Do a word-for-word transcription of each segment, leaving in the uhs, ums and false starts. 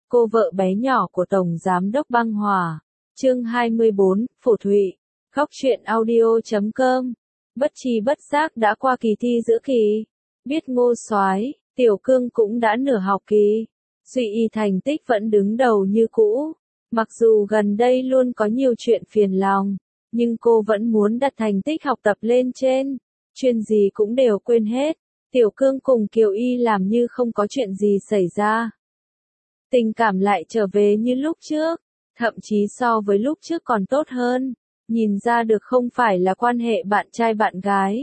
cô vợ bé nhỏ của Tổng Giám đốc Băng Hòa. Chương hai mươi bốn, Phổ Thụy. Góc truyện audio chấm com. Bất tri bất giác đã qua kỳ thi giữa kỳ. Biết Ngô Soái, Tiểu Cương cũng đã nửa học kỳ. Duy Y thành tích vẫn đứng đầu như cũ. Mặc dù gần đây luôn có nhiều chuyện phiền lòng, nhưng cô vẫn muốn đặt thành tích học tập lên trên. Chuyện gì cũng đều quên hết. Tiểu Cương cùng Kiều Y làm như không có chuyện gì xảy ra. Tình cảm lại trở về như lúc trước, thậm chí so với lúc trước còn tốt hơn, nhìn ra được không phải là quan hệ bạn trai bạn gái.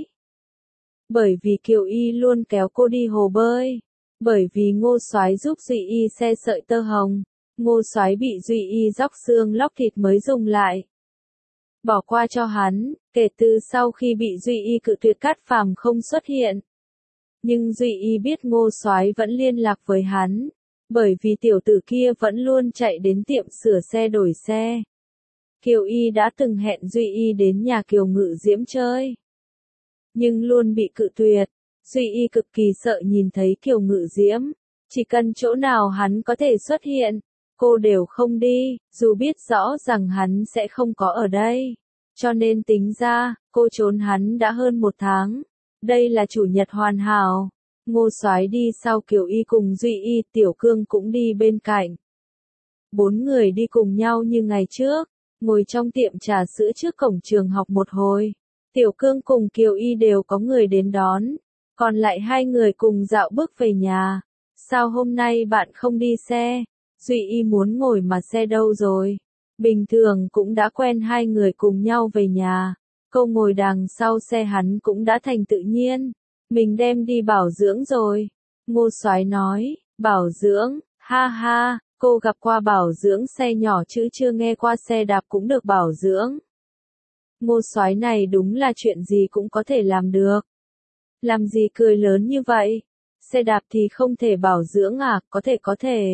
Bởi vì Kiều Y luôn kéo cô đi hồ bơi, bởi vì Ngô Soái giúp Duy Y xe sợi tơ hồng, Ngô Soái bị Duy Y róc xương lóc thịt mới dùng lại. Bỏ qua cho hắn, kể từ sau khi bị Duy Y cự tuyệt Cát Phàm không xuất hiện. Nhưng Duy Y biết Ngô Soái vẫn liên lạc với hắn, bởi vì tiểu tử kia vẫn luôn chạy đến tiệm sửa xe đổi xe. Kiều Y đã từng hẹn Duy Y đến nhà Kiều Ngự Diễm chơi, nhưng luôn bị cự tuyệt. Duy Y cực kỳ sợ nhìn thấy Kiều Ngự Diễm, chỉ cần chỗ nào hắn có thể xuất hiện, cô đều không đi, dù biết rõ rằng hắn sẽ không có ở đây. Cho nên tính ra, cô trốn hắn đã hơn một tháng. Đây là chủ nhật hoàn hảo. Ngô Soái đi sau Kiều Y cùng Duy Y, Tiểu Cương cũng đi bên cạnh. Bốn người đi cùng nhau như ngày trước, ngồi trong tiệm trà sữa trước cổng trường học một hồi. Tiểu Cương cùng Kiều Y đều có người đến đón, còn lại hai người cùng dạo bước về nhà. Sao hôm nay bạn không đi xe? Duy Y muốn ngồi mà xe đâu rồi? Bình thường cũng đã quen hai người cùng nhau về nhà. Câu ngồi đằng sau xe hắn cũng đã thành tự nhiên. Mình đem đi bảo dưỡng rồi. Ngô Soái nói, bảo dưỡng, ha ha, cô gặp qua bảo dưỡng xe nhỏ chứ chưa nghe qua xe đạp cũng được bảo dưỡng. Ngô Soái này đúng là chuyện gì cũng có thể làm được. Làm gì cười lớn như vậy? Xe đạp thì không thể bảo dưỡng à? Có thể có thể.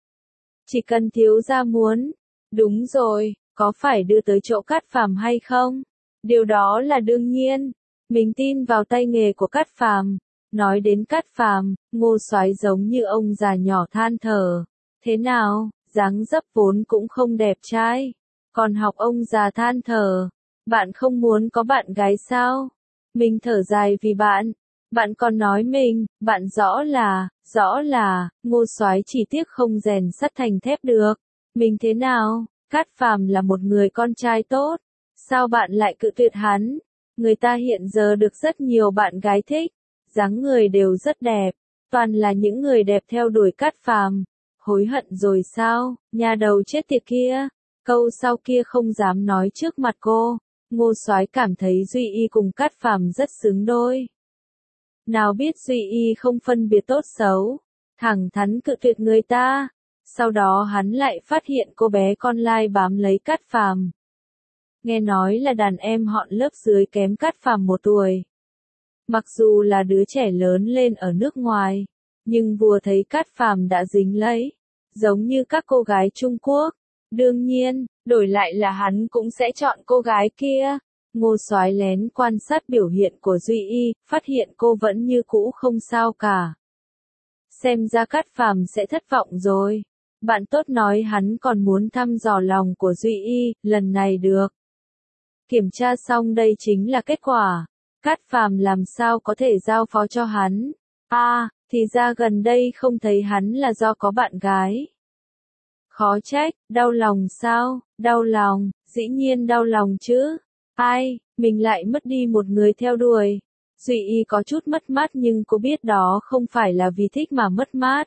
Chỉ cần thiếu gia muốn. Đúng rồi, có phải đưa tới chỗ Cát Phàm hay không? Điều đó là đương nhiên. Mình tin vào tay nghề của Cát Phàm. Nói đến Cát Phàm, Ngô Soái giống như ông già nhỏ than thở. Thế nào, dáng dấp vốn cũng không đẹp trai. Còn học ông già than thở. Bạn không muốn có bạn gái sao? Mình thở dài vì bạn. Bạn còn nói mình, bạn rõ là, rõ là, Ngô Soái chỉ tiếc không rèn sắt thành thép được. Mình thế nào? Cát Phàm là một người con trai tốt. Sao bạn lại cự tuyệt hắn? Người ta hiện giờ được rất nhiều bạn gái thích. Dáng người đều rất đẹp. Toàn là những người đẹp theo đuổi Cát Phàm. Hối hận rồi sao? Nhà đầu chết tiệt kia. Câu sau kia không dám nói trước mặt cô. Ngô Soái cảm thấy Duy Y cùng Cát Phàm rất xứng đôi. Nào biết Duy Y không phân biệt tốt xấu, thẳng thắn cự tuyệt người ta. Sau đó hắn lại phát hiện cô bé con lai bám lấy Cát Phàm. Nghe nói là đàn em họ lớp dưới kém Cát Phàm một tuổi. Mặc dù là đứa trẻ lớn lên ở nước ngoài, nhưng vừa thấy Cát Phàm đã dính lấy, giống như các cô gái Trung Quốc. Đương nhiên, đổi lại là hắn cũng sẽ chọn cô gái kia. Ngô Soái lén quan sát biểu hiện của Duy Y, phát hiện cô vẫn như cũ không sao cả. Xem ra Cát Phàm sẽ thất vọng rồi. Bạn tốt nói hắn còn muốn thăm dò lòng của Duy Y, lần này được. Kiểm tra xong đây chính là kết quả. Cát Phàm làm sao có thể giao phó cho hắn? À, thì ra gần đây không thấy hắn là do có bạn gái. Khó trách, đau lòng sao? Đau lòng, dĩ nhiên đau lòng chứ. Ai, mình lại mất đi một người theo đuổi. Duy Y có chút mất mát nhưng cô biết đó không phải là vì thích mà mất mát.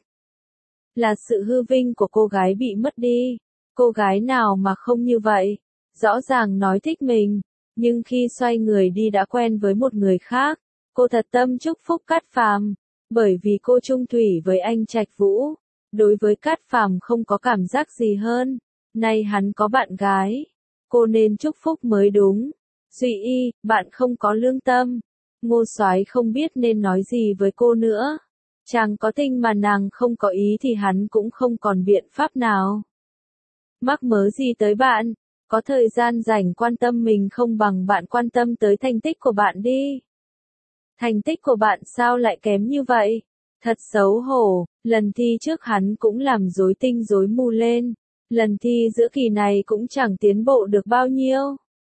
Là sự hư vinh của cô gái bị mất đi. Cô gái nào mà không như vậy? Rõ ràng nói thích mình, nhưng khi xoay người đi đã quen với một người khác. Cô thật tâm chúc phúc Cát Phàm, bởi vì cô chung thủy với anh Trạch Vũ. Đối với Cát Phàm không có cảm giác gì hơn. Nay hắn có bạn gái, cô nên chúc phúc mới đúng. Duy Y, bạn không có lương tâm. Ngô Soái không biết nên nói gì với cô nữa. Chàng có tình mà nàng không có ý thì hắn cũng không còn biện pháp nào. Mắc mớ gì tới bạn? Có thời gian rảnh quan tâm mình không bằng bạn quan tâm tới thành tích của bạn đi. Thành tích của bạn sao lại kém như vậy? Thật xấu hổ, lần thi trước hắn cũng làm rối tinh rối mù lên, lần thi giữa kỳ này cũng chẳng tiến bộ được bao nhiêu.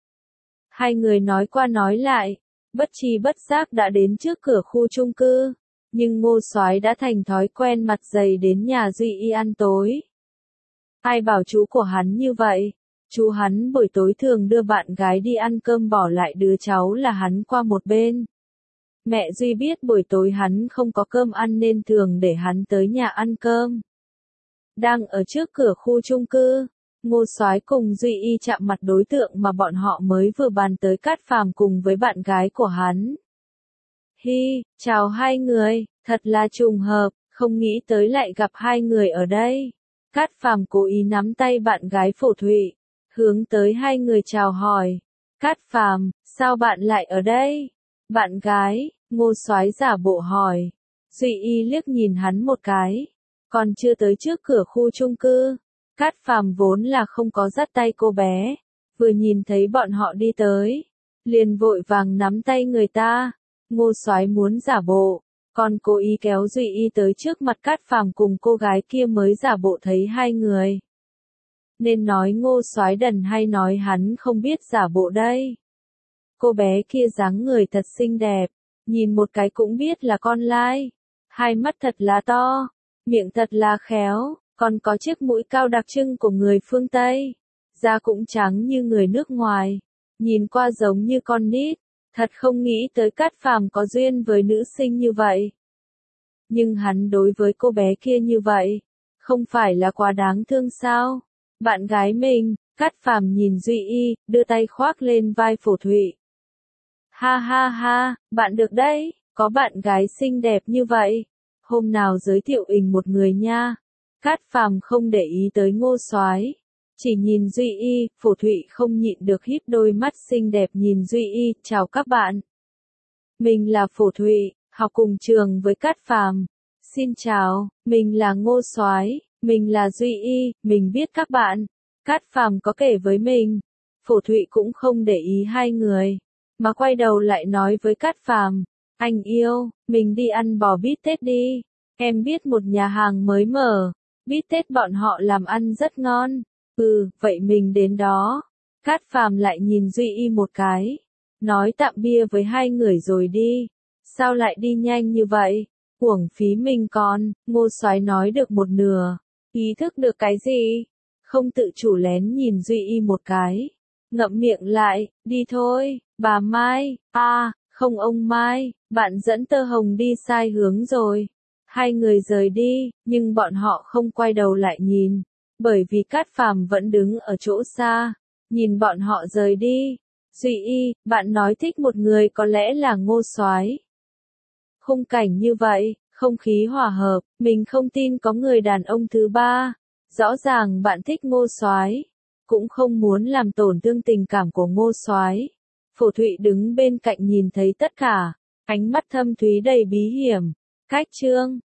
Hai người nói qua nói lại, bất tri bất giác đã đến trước cửa khu chung cư, nhưng Ngô Soái đã thành thói quen mặt dày đến nhà Duy Y ăn tối. Ai bảo chú của hắn như vậy? Chú hắn buổi tối thường đưa bạn gái đi ăn cơm bỏ lại đứa cháu là hắn qua một bên. Mẹ Duy biết buổi tối hắn không có cơm ăn nên thường để hắn tới nhà ăn cơm. Đang ở trước cửa khu chung cư, Ngô Soái cùng Duy Y chạm mặt đối tượng mà bọn họ mới vừa bàn tới Cát Phàm cùng với bạn gái của hắn. Hi, chào hai người, thật là trùng hợp, không nghĩ tới lại gặp hai người ở đây. Cát Phàm cố ý nắm tay bạn gái Phổ Thụy, hướng tới hai người chào hỏi. Cát Phàm, sao bạn lại ở đây? Bạn gái, Ngô Soái giả bộ hỏi. Duy Y liếc nhìn hắn một cái, còn chưa tới trước cửa khu chung cư. Cát Phàm vốn là không có dắt tay cô bé, vừa nhìn thấy bọn họ đi tới, liền vội vàng nắm tay người ta. Ngô Soái muốn giả bộ, còn cố ý kéo Duy Y tới trước mặt Cát Phàm cùng cô gái kia mới giả bộ thấy hai người. Nên nói Ngô Soái đần hay nói hắn không biết giả bộ đây? Cô bé kia dáng người thật xinh đẹp, nhìn một cái cũng biết là con lai. Hai mắt thật là to, miệng thật là khéo, còn có chiếc mũi cao đặc trưng của người phương Tây. Da cũng trắng như người nước ngoài, nhìn qua giống như con nít. Thật không nghĩ tới Cát Phàm có duyên với nữ sinh như vậy. Nhưng hắn đối với cô bé kia như vậy, không phải là quá đáng thương sao? Bạn gái mình, Cát Phàm nhìn Duy Y, đưa tay khoác lên vai Phổ Thụy. Ha ha ha, bạn được đấy, có bạn gái xinh đẹp như vậy. Hôm nào giới thiệu mình một người nha. Cát Phàm không để ý tới Ngô Soái, chỉ nhìn Duy Y. Phổ Thụy không nhịn được híp đôi mắt xinh đẹp nhìn Duy Y. Chào các bạn. Mình là Phổ Thụy, học cùng trường với Cát Phàm. Xin chào, mình là Ngô Soái, mình là Duy Y, mình biết các bạn. Cát Phàm có kể với mình. Phổ Thụy cũng không để ý hai người, mà quay đầu lại nói với Cát Phàm, anh yêu, mình đi ăn bò bít tết đi. Em biết một nhà hàng mới mở, bít tết bọn họ làm ăn rất ngon. Ừ, vậy mình đến đó. Cát Phàm lại nhìn Duy Y một cái, nói tạm bia với hai người rồi đi. Sao lại đi nhanh như vậy? Uổng phí mình còn. Ngô Soái nói được một nửa, ý thức được cái gì? Không tự chủ lén nhìn Duy Y một cái, ngậm miệng lại, đi thôi, bà Mai. À, không ông Mai, bạn dẫn Tơ Hồng đi sai hướng rồi. Hai người rời đi, nhưng bọn họ không quay đầu lại nhìn, bởi vì Cát Phàm vẫn đứng ở chỗ xa, nhìn bọn họ rời đi. Duy Y, bạn nói thích một người có lẽ là Ngô Soái. Khung cảnh như vậy, không khí hòa hợp, mình không tin có người đàn ông thứ ba. Rõ ràng bạn thích Ngô Soái, cũng không muốn làm tổn thương tình cảm của Ngô Soái. Phổ Thụy đứng bên cạnh nhìn thấy tất cả, ánh mắt thâm thúy đầy bí hiểm. Cách chương